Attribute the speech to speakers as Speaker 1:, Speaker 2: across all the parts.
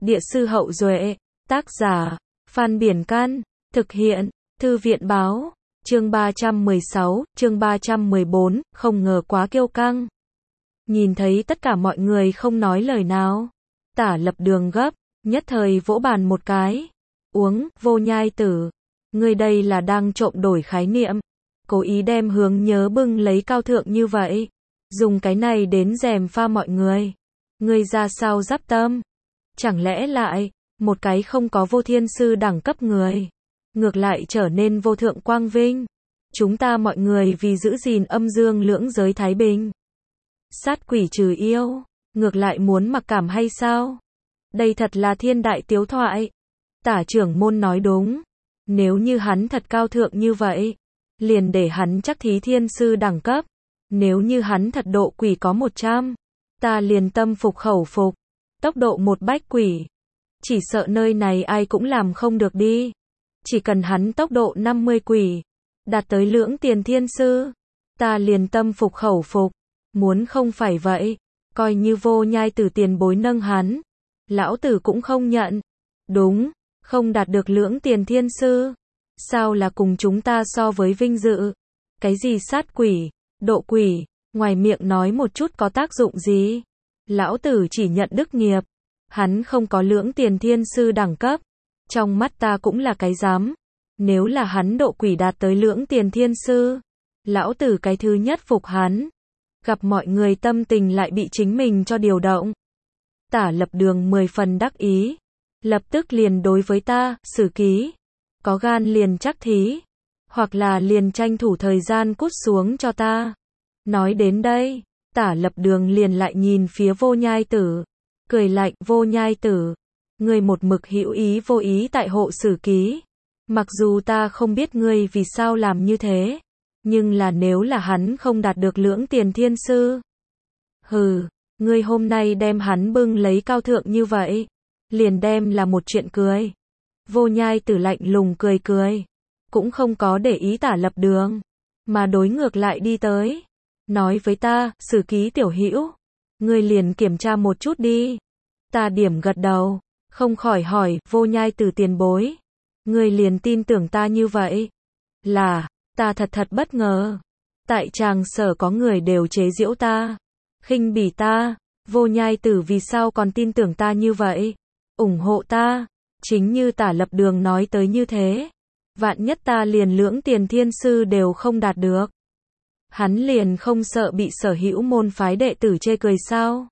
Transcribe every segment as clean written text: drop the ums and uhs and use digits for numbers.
Speaker 1: Địa sư Hậu Duệ, tác giả, Phan Biển Can, thực hiện, Thư viện Báo, chương 316, chương 314, không ngờ quá kiêu căng. Nhìn thấy tất cả mọi người không nói lời nào. Tả Lập Đường gấp, nhất thời vỗ bàn một cái. Uống, Vô Nhai Tử. Ngươi đây là đang trộm đổi khái niệm. Cố ý đem hướng nhớ bưng lấy cao thượng như vậy. Dùng cái này đến gièm pha mọi người. Ngươi ra sao giáp tâm? Chẳng lẽ lại, một cái không có vô thiên sư đẳng cấp người. Ngược lại trở nên vô thượng quang vinh. Chúng ta mọi người vì giữ gìn âm dương lưỡng giới thái bình. Sát quỷ trừ yêu, ngược lại muốn mặc cảm hay sao? Đây thật là thiên đại tiếu thoại. Tả trưởng môn nói đúng. Nếu như hắn thật cao thượng như vậy, liền để hắn chắc thí thiên sư đẳng cấp. Nếu như hắn thật độ quỷ có 100, ta liền tâm phục khẩu phục. Tốc độ một bách quỷ. Chỉ sợ nơi này ai cũng làm không được đi. Chỉ cần hắn tốc độ 50 quỷ, đạt tới lưỡng tiền thiên sư, ta liền tâm phục khẩu phục. Muốn không phải vậy, coi như Vô Nhai Tử tiền bối nâng hắn, lão tử cũng không nhận. Đúng, không đạt được lưỡng tiền thiên sư, sao là cùng chúng ta so với vinh dự? Cái gì sát quỷ, độ quỷ, ngoài miệng nói một chút có tác dụng gì? Lão tử chỉ nhận đức nghiệp, hắn không có lưỡng tiền thiên sư đẳng cấp, trong mắt ta cũng là cái dám. Nếu là hắn độ quỷ đạt tới lưỡng tiền thiên sư, lão tử cái thứ nhất phục hắn. Gặp mọi người tâm tình lại bị chính mình cho điều động. Tả Lập Đường 10 phần đắc ý. Lập tức liền đối với ta, Sử Ký. Có gan liền chắc thí. Hoặc là liền tranh thủ thời gian cút xuống cho ta. Nói đến đây, Tả Lập Đường liền lại nhìn phía Vô Nhai Tử. Cười lạnh, Vô Nhai Tử. Ngươi một mực hữu ý vô ý tại hộ Sử Ký. Mặc dù ta không biết ngươi vì sao làm như thế. Nhưng là nếu là hắn không đạt được lưỡng tiền thiên sư. Hừ, ngươi hôm nay đem hắn bưng lấy cao thượng như vậy. Liền đem là một chuyện cười. Vô Nhai Tử lạnh lùng cười cười. Cũng không có để ý Tả Lập Đường. Mà đối ngược lại đi tới. Nói với ta, Sử Ký tiểu hữu. Ngươi liền kiểm tra một chút đi. Ta điểm gật đầu. Không khỏi hỏi, Vô Nhai Tử tiền bối. Ngươi liền tin tưởng ta như vậy. Là, ta thật bất ngờ. Tại tràng sở có người đều chế giễu ta. Khinh bỉ ta. Vô Nhai Tử vì sao còn tin tưởng ta như vậy? Ủng hộ ta. Chính như Tả Lập Đường nói tới như thế. Vạn nhất ta liền lưỡng tiền thiên sư đều không đạt được. Hắn liền không sợ bị sở hữu môn phái đệ tử chê cười sao?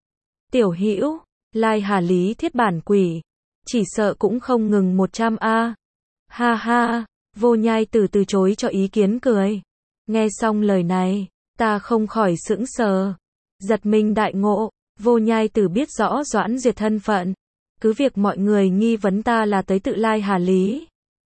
Speaker 1: Tiểu hữu, Lai Hà Lý Thiết bản quỷ. Chỉ sợ cũng không ngừng 100 a. Ha ha, Vô Nhai Tử từ chối cho ý kiến cười. Nghe xong lời này, ta không khỏi sững sờ. Giật mình đại ngộ, Vô Nhai Tử biết rõ Doãn Duyệt thân phận. Cứ việc mọi người nghi vấn ta là tới tự Lai Hà Lý.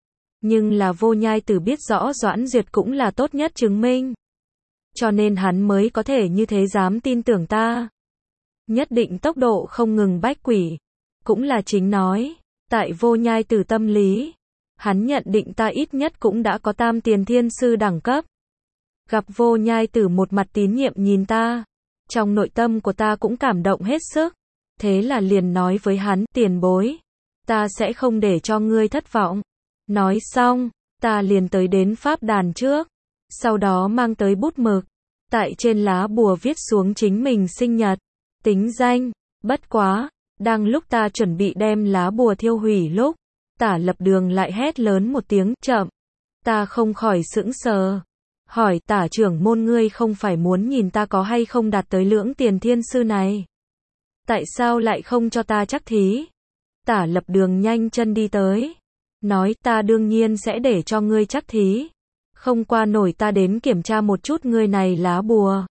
Speaker 1: Nhưng là Vô Nhai Tử biết rõ Doãn Duyệt cũng là tốt nhất chứng minh. Cho nên hắn mới có thể như thế dám tin tưởng ta. Nhất định tốc độ không ngừng bách quỷ. Cũng là chính nói, tại Vô Nhai Tử tâm lý. Hắn nhận định ta ít nhất cũng đã có tam tiền thiên sư đẳng cấp. Gặp Vô Nhai Tử một mặt tín nhiệm nhìn ta. Trong nội tâm của ta cũng cảm động hết sức. Thế là liền nói với hắn, tiền bối. Ta sẽ không để cho ngươi thất vọng. Nói xong, ta liền tới đến pháp đàn trước. Sau đó mang tới bút mực. Tại trên lá bùa viết xuống chính mình sinh nhật. Tính danh, bất quá. Đang lúc ta chuẩn bị đem lá bùa thiêu hủy lúc. Tả Lập Đường lại hét lớn một tiếng, chậm. Ta không khỏi sững sờ. Hỏi Tả trưởng môn ngươi không phải muốn nhìn ta có hay không đạt tới lưỡng tiền thiên sư này. Tại sao lại không cho ta chắc thí? Tả Lập Đường nhanh chân đi tới. Nói ta đương nhiên sẽ để cho ngươi chắc thí. Không qua nổi ta đến kiểm tra một chút ngươi này lá bùa.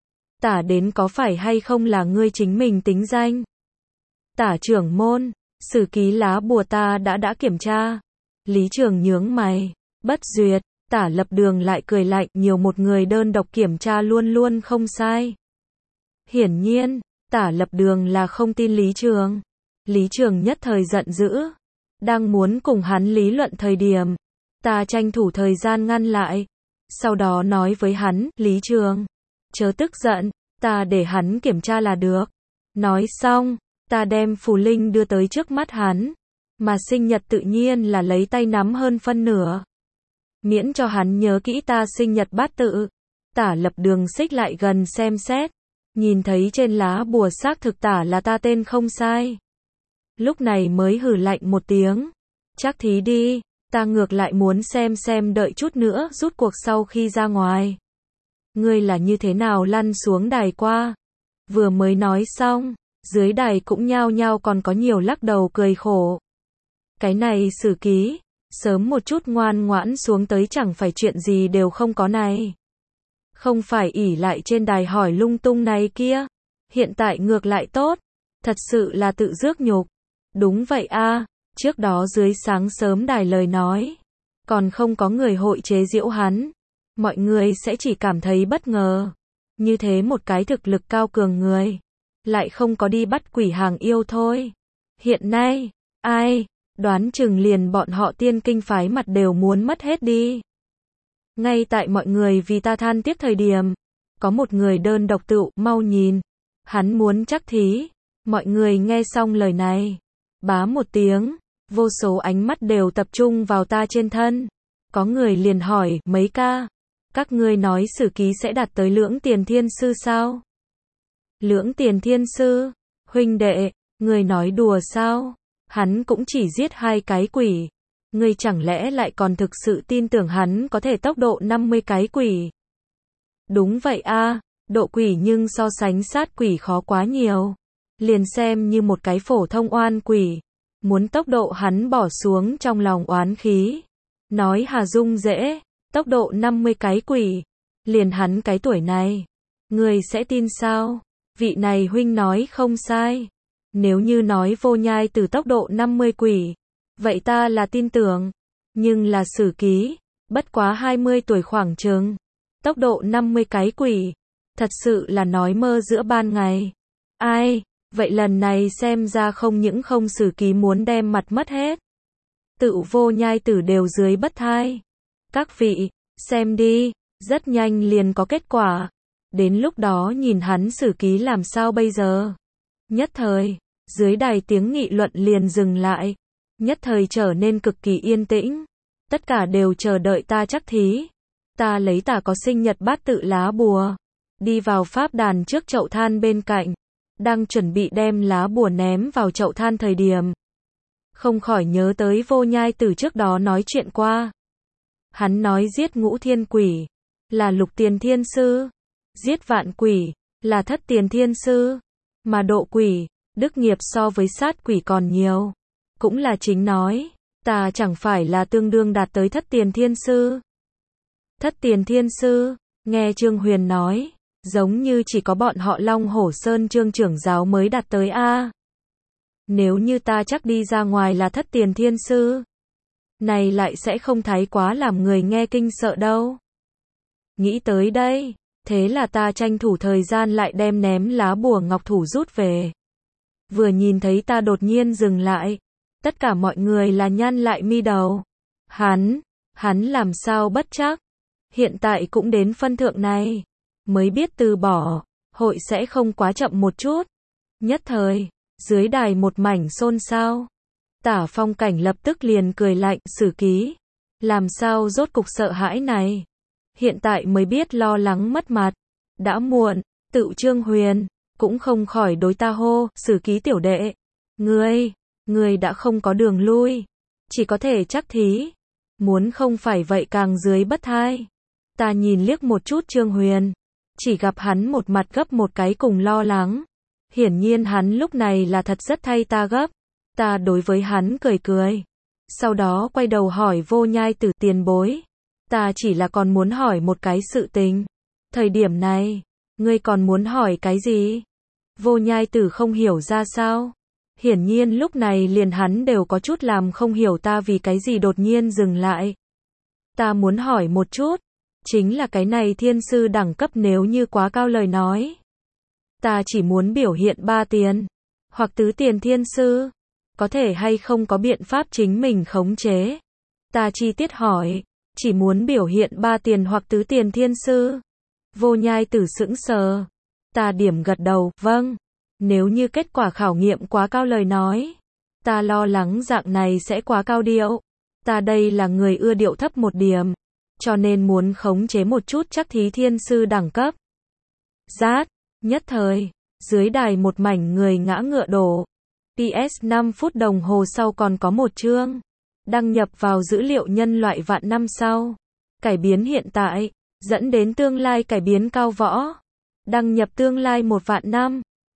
Speaker 1: Tả đến có phải hay không là ngươi chính mình tính danh. Tả trưởng môn, Sử Ký lá bùa ta đã kiểm tra. Lý Trường nhướng mày. Bất duyệt. Tả Lập Đường lại cười lạnh, nhiều một người đơn độc kiểm tra luôn luôn không sai. Hiển nhiên, Tả Lập Đường là không tin Lý Trường. Lý Trường nhất thời giận dữ. Đang muốn cùng hắn lý luận thời điểm. Ta tranh thủ thời gian ngăn lại. Sau đó nói với hắn, Lý Trường. Chớ tức giận, ta để hắn kiểm tra là được. Nói xong, Ta đem phù linh đưa tới trước mắt hắn, mà sinh nhật tự nhiên là lấy tay nắm hơn phân nửa. Miễn cho hắn nhớ kỹ ta sinh nhật bát tự. Tả Lập Đường xích lại gần xem xét, nhìn thấy trên lá bùa xác thực tả là ta tên không sai. Lúc này mới hừ lạnh một tiếng. Chắc thí đi, ta ngược lại muốn xem đợi chút nữa rút cuộc sau khi ra ngoài. Ngươi là như thế nào lăn xuống đài qua. Vừa mới nói xong, dưới đài cũng nhao nhao còn có nhiều lắc đầu cười khổ. Cái này Sử Ký, sớm một chút ngoan ngoãn xuống tới chẳng phải chuyện gì đều không có này. Không phải ỷ lại trên đài hỏi lung tung này kia. Hiện tại ngược lại tốt. Thật sự là tự rước nhục. Đúng vậy a, trước đó dưới sáng sớm đài lời nói. Còn không có người hội chế giễu hắn. Mọi người sẽ chỉ cảm thấy bất ngờ. Như thế một cái thực lực cao cường người. Lại không có đi bắt quỷ hàng yêu thôi. Hiện nay, ai, đoán chừng liền bọn họ Tiên Kinh phái mặt đều muốn mất hết đi. Ngay tại mọi người vì ta than tiếc thời điểm, có một người đơn độc tựu, mau nhìn, hắn muốn chắc thí. Mọi người nghe xong lời này, bá một tiếng, vô số ánh mắt đều tập trung vào ta trên thân. Có người liền hỏi, mấy ca, các ngươi nói Sử Ký sẽ đạt tới Lưỡng Tiền Thiên Sư sao? Lưỡng Tiền Thiên Sư, huynh đệ, người nói đùa sao? Hắn cũng chỉ giết 2 cái quỷ. Ngươi chẳng lẽ lại còn thực sự tin tưởng hắn có thể tốc độ 50 cái quỷ? Đúng vậy a, độ quỷ nhưng so sánh sát quỷ khó quá nhiều. Liền xem như một cái phổ thông oan quỷ, muốn tốc độ hắn bỏ xuống trong lòng oán khí. Nói hà dung dễ, tốc độ 50 cái quỷ, liền hắn cái tuổi này. Ngươi sẽ tin sao? Vị này huynh nói không sai. Nếu như nói Vô Nhai Tử tốc độ 50 quỷ, vậy ta là tin tưởng. Nhưng là Sử Ký, bất quá 20 tuổi khoảng chừng, tốc độ 50 cái quỷ, thật sự là nói mơ giữa ban ngày. Ai, vậy lần này xem ra không những không Sử Ký muốn đem mặt mất hết. Tự Vô Nhai Tử đều dưới bất thai. Các vị, xem đi, rất nhanh liền có kết quả. Đến lúc đó nhìn hắn Sử Ký làm sao bây giờ. Nhất thời, dưới đài tiếng nghị luận liền dừng lại. Nhất thời trở nên cực kỳ yên tĩnh. Tất cả đều chờ đợi ta chắc thí. Ta lấy ta có sinh nhật bát tự lá bùa. Đi vào pháp đàn trước chậu than bên cạnh. Đang chuẩn bị đem lá bùa ném vào chậu than thời điểm. Không khỏi nhớ tới Vô Nhai Tử trước đó nói chuyện qua. Hắn nói giết ngũ thiên quỷ là lục tiền thiên sư. Giết vạn quỷ là thất tiền thiên sư. Mà độ quỷ, đức nghiệp so với sát quỷ còn nhiều. Cũng là chính nói, ta chẳng phải là tương đương đạt tới thất tiền thiên sư. Thất tiền thiên sư, nghe Trương Huyền nói, giống như chỉ có bọn họ Long Hổ Sơn Trương trưởng giáo mới đạt tới a. Nếu như ta chắc đi ra ngoài là thất tiền thiên sư, này lại sẽ không thái quá làm người nghe kinh sợ đâu. Nghĩ tới đây, thế là ta tranh thủ thời gian lại đem ném lá bùa ngọc thủ rút về. Vừa nhìn thấy ta đột nhiên dừng lại, tất cả mọi người là nhăn lại mi đầu. Hắn làm sao bất chắc. Hiện tại cũng đến phân thượng này, mới biết từ bỏ, hội sẽ không quá chậm một chút. Nhất thời, dưới đài một mảnh xôn xao. Tả Phong Cảnh lập tức liền cười lạnh, Sử Ký, làm sao rốt cục sợ hãi này. Hiện tại mới biết lo lắng mất mặt. Đã muộn, tự Trương Huyền cũng không khỏi đối ta hô, Sử Ký tiểu đệ. Ngươi đã không có đường lui. Chỉ có thể chắc thí. Muốn không phải vậy càng dưới bất thai. Ta nhìn liếc một chút Trương Huyền. Chỉ gặp hắn một mặt gấp một cái cùng lo lắng. Hiển nhiên hắn lúc này là thật rất thay ta gấp. Ta đối với hắn cười cười. Sau đó quay đầu hỏi Vô Nhai Tử, tiền bối. Ta chỉ là còn muốn hỏi một cái sự tình. Thời điểm này, ngươi còn muốn hỏi cái gì? Vô Nhai Tử không hiểu ra sao. Hiển nhiên lúc này liền hắn đều có chút làm không hiểu ta vì cái gì đột nhiên dừng lại. Ta muốn hỏi một chút. Chính là cái này thiên sư đẳng cấp nếu như quá cao lời nói. Ta chỉ muốn biểu hiện 3 tiền. Hoặc tứ tiền thiên sư. Có thể hay không có biện pháp chính mình khống chế. Ta chi tiết hỏi. Chỉ muốn biểu hiện 3 tiền hoặc tứ tiền thiên sư. Vô Nhai Tử sững sờ. Ta điểm gật đầu, vâng. Nếu như kết quả khảo nghiệm quá cao lời nói, ta lo lắng dạng này sẽ quá cao điệu. Ta đây là người ưa điệu thấp một điểm, cho nên muốn khống chế một chút chắc thí thiên sư đẳng cấp. Rát, nhất thời, dưới đài một mảnh người ngã ngựa đổ. PS 5 phút đồng hồ sau còn có một chương. Đăng nhập vào dữ liệu nhân loại vạn năm sau. Cải biến hiện tại, dẫn đến tương lai cải biến cao võ. Đăng nhập tương lai 1 vạn năm.